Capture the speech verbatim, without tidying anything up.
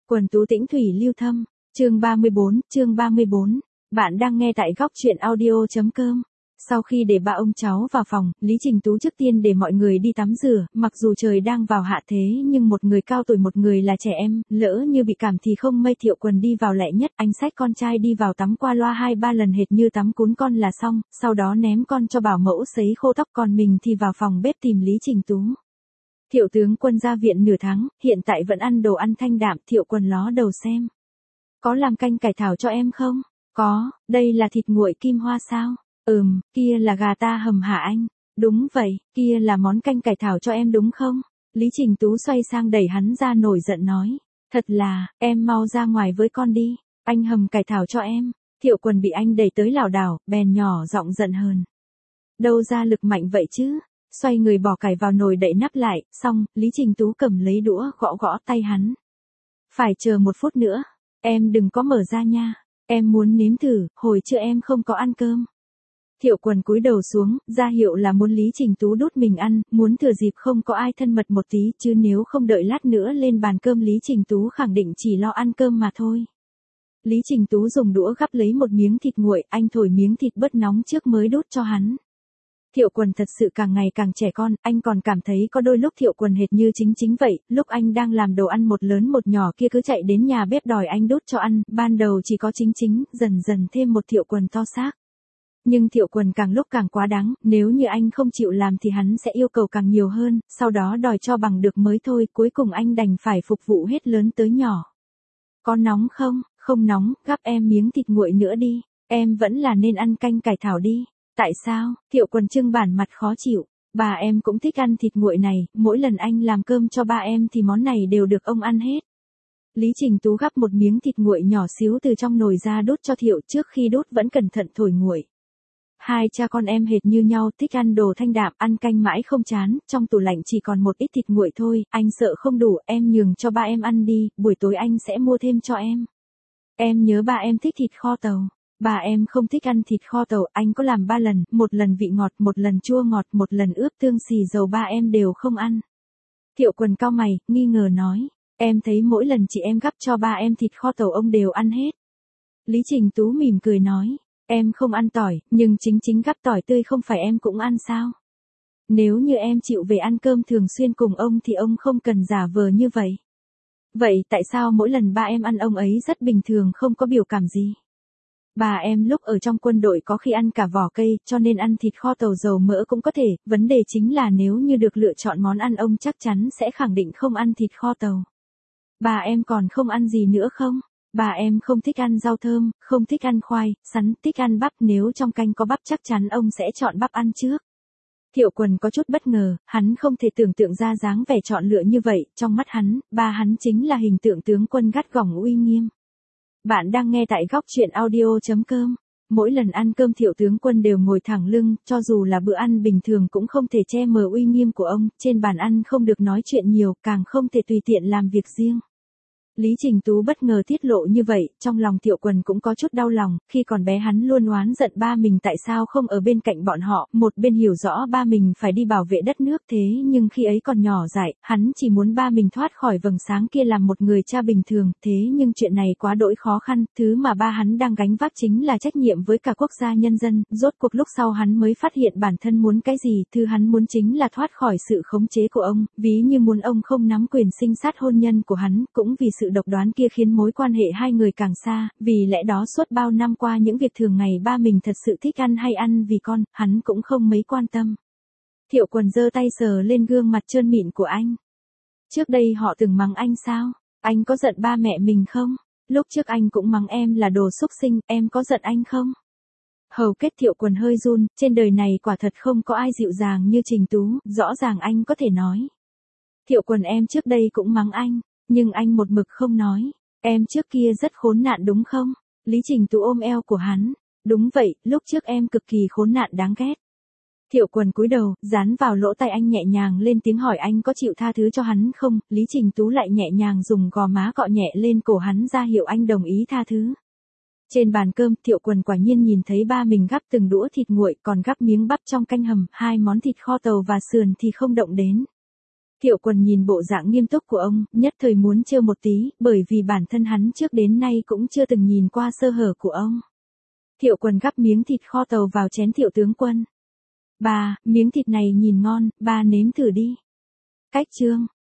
Quần tú tĩnh thủy lưu thâm, chương ba mươi bốn, chương ba mươi bốn. Bạn đang nghe tại góc truyện audio.com. Sau khi để ba ông cháu vào phòng, Lý Trình Tú trước tiên để mọi người đi tắm rửa, mặc dù trời đang vào hạ thế nhưng một người cao tuổi một người là trẻ em, lỡ như bị cảm thì không mây. Thiệu Quần đi vào lẹ nhất, anh xách con trai đi vào tắm qua loa hai ba lần hệt như tắm cún con là xong, sau đó ném con cho bảo mẫu sấy khô tóc, còn mình thì vào phòng bếp tìm Lý Trình Tú. Thiệu tướng Quân ra viện nửa tháng, hiện tại vẫn ăn đồ ăn thanh đạm. Thiệu Quần ló đầu xem. Có làm canh cải thảo cho em không? Có, đây là thịt nguội kim hoa sao? Ừm, kia là gà ta hầm hả anh? Đúng vậy, kia là món canh cải thảo cho em đúng không? Lý Trình Tú xoay sang đẩy hắn ra nổi giận nói. Thật là, em mau ra ngoài với con đi, anh hầm cải thảo cho em. Thiệu Quần bị anh đẩy tới lảo đảo, bèn nhỏ giọng giận hờn. Đâu ra lực mạnh vậy chứ? Xoay người bỏ cải vào nồi đậy nắp lại, xong, Lý Trình Tú cầm lấy đũa gõ gõ tay hắn. Phải chờ một phút nữa, em đừng có mở ra nha, em muốn nếm thử, hồi trưa em không có ăn cơm. Thiệu Quần cúi đầu xuống, ra hiệu là muốn Lý Trình Tú đút mình ăn, muốn thừa dịp không có ai thân mật một tí, chứ nếu không đợi lát nữa lên bàn cơm Lý Trình Tú khẳng định chỉ lo ăn cơm mà thôi. Lý Trình Tú dùng đũa gắp lấy một miếng thịt nguội, anh thổi miếng thịt bớt nóng trước mới đút cho hắn. Thiệu Quần thật sự càng ngày càng trẻ con, anh còn cảm thấy có đôi lúc Thiệu Quần hệt như Chính Chính vậy, lúc anh đang làm đồ ăn một lớn một nhỏ kia cứ chạy đến nhà bếp đòi anh đút cho ăn, ban đầu chỉ có Chính Chính, dần dần thêm một Thiệu Quần to xác. Nhưng Thiệu Quần càng lúc càng quá đáng, nếu như anh không chịu làm thì hắn sẽ yêu cầu càng nhiều hơn, sau đó đòi cho bằng được mới thôi, cuối cùng anh đành phải phục vụ hết lớn tới nhỏ. Có nóng không? Không nóng, gắp em miếng thịt nguội nữa đi, em vẫn là nên ăn canh cải thảo đi. Tại sao? Thiệu Quần trưng bản mặt khó chịu. Bà em cũng thích ăn thịt nguội này, mỗi lần anh làm cơm cho ba em thì món này đều được ông ăn hết. Lý Trình Tú gắp một miếng thịt nguội nhỏ xíu từ trong nồi ra đút cho Thiệu, trước khi đút vẫn cẩn thận thổi nguội. Hai cha con em hệt như nhau, thích ăn đồ thanh đạm, ăn canh mãi không chán, trong tủ lạnh chỉ còn một ít thịt nguội thôi, anh sợ không đủ, em nhường cho ba em ăn đi, buổi tối anh sẽ mua thêm cho em. Em nhớ ba em thích thịt kho tàu. Bà em không thích ăn thịt kho tàu, anh có làm ba lần, một lần vị ngọt, một lần chua ngọt, một lần ướp tương xì dầu, ba em đều không ăn. Thiệu Quần cau mày, nghi ngờ nói, em thấy mỗi lần chị em gắp cho ba em thịt kho tàu ông đều ăn hết. Lý Trình Tú mỉm cười nói, em không ăn tỏi, nhưng Chính Chính gắp tỏi tươi không phải em cũng ăn sao? Nếu như em chịu về ăn cơm thường xuyên cùng ông thì ông không cần giả vờ như vậy. Vậy tại sao mỗi lần ba em ăn ông ấy rất bình thường không có biểu cảm gì? Bà em lúc ở trong quân đội có khi ăn cả vỏ cây, cho nên ăn thịt kho tàu dầu mỡ cũng có thể, vấn đề chính là nếu như được lựa chọn món ăn ông chắc chắn sẽ khẳng định không ăn thịt kho tàu. Bà em còn không ăn gì nữa không? Bà em không thích ăn rau thơm, không thích ăn khoai, sắn, thích ăn bắp, nếu trong canh có bắp chắc chắn ông sẽ chọn bắp ăn trước. Thiệu Quần có chút bất ngờ, hắn không thể tưởng tượng ra dáng vẻ chọn lựa như vậy, trong mắt hắn, ba hắn chính là hình tượng tướng quân gắt gỏng uy nghiêm. Bạn đang nghe tại góc truyện audio.com. Mỗi lần ăn cơm Thiệu tướng Quân đều ngồi thẳng lưng, cho dù là bữa ăn bình thường cũng không thể che mờ uy nghiêm của ông, trên bàn ăn không được nói chuyện nhiều, càng không thể tùy tiện làm việc riêng. Lý Trình Tú bất ngờ tiết lộ như vậy, trong lòng Thiệu Quần cũng có chút đau lòng, khi còn bé hắn luôn oán giận ba mình tại sao không ở bên cạnh bọn họ, một bên hiểu rõ ba mình phải đi bảo vệ đất nước thế nhưng khi ấy còn nhỏ dại, hắn chỉ muốn ba mình thoát khỏi vầng sáng kia làm một người cha bình thường, thế nhưng chuyện này quá đỗi khó khăn, thứ mà ba hắn đang gánh vác chính là trách nhiệm với cả quốc gia nhân dân, rốt cuộc lúc sau hắn mới phát hiện bản thân muốn cái gì, thứ hắn muốn chính là thoát khỏi sự khống chế của ông, ví như muốn ông không nắm quyền sinh sát hôn nhân của hắn, cũng vì sự độc đoán kia khiến mối quan hệ hai người càng xa, vì lẽ đó suốt bao năm qua những việc thường ngày ba mình thật sự thích ăn hay ăn vì con, hắn cũng không mấy quan tâm. Thiệu Quần giơ tay sờ lên gương mặt trơn mịn của anh. Trước đây họ từng mắng anh sao? Anh có giận ba mẹ mình không? Lúc trước anh cũng mắng em là đồ xúc sinh, em có giận anh không? Hầu kết Thiệu Quần hơi run, trên đời này quả thật không có ai dịu dàng như Trình Tú, rõ ràng anh có thể nói. Thiệu Quần em trước đây cũng mắng anh. Nhưng anh một mực không nói, em trước kia rất khốn nạn đúng không? Lý Trình Tú ôm eo của hắn, đúng vậy, lúc trước em cực kỳ khốn nạn đáng ghét. Thiệu Quần cúi đầu, dán vào lỗ tai anh nhẹ nhàng lên tiếng hỏi anh có chịu tha thứ cho hắn không, Lý Trình Tú lại nhẹ nhàng dùng gò má cọ nhẹ lên cổ hắn ra hiệu anh đồng ý tha thứ. Trên bàn cơm, Thiệu Quần quả nhiên nhìn thấy ba mình gắp từng đũa thịt nguội còn gắp miếng bắp trong canh hầm, hai món thịt kho tàu và sườn thì không động đến. Thiệu Quần nhìn bộ dạng nghiêm túc của ông, nhất thời muốn trêu một tí, bởi vì bản thân hắn trước đến nay cũng chưa từng nhìn qua sơ hở của ông. Thiệu Quần gắp miếng thịt kho tàu vào chén Thiệu tướng quân. Ba, miếng thịt này nhìn ngon, ba nếm thử đi. Cách chương.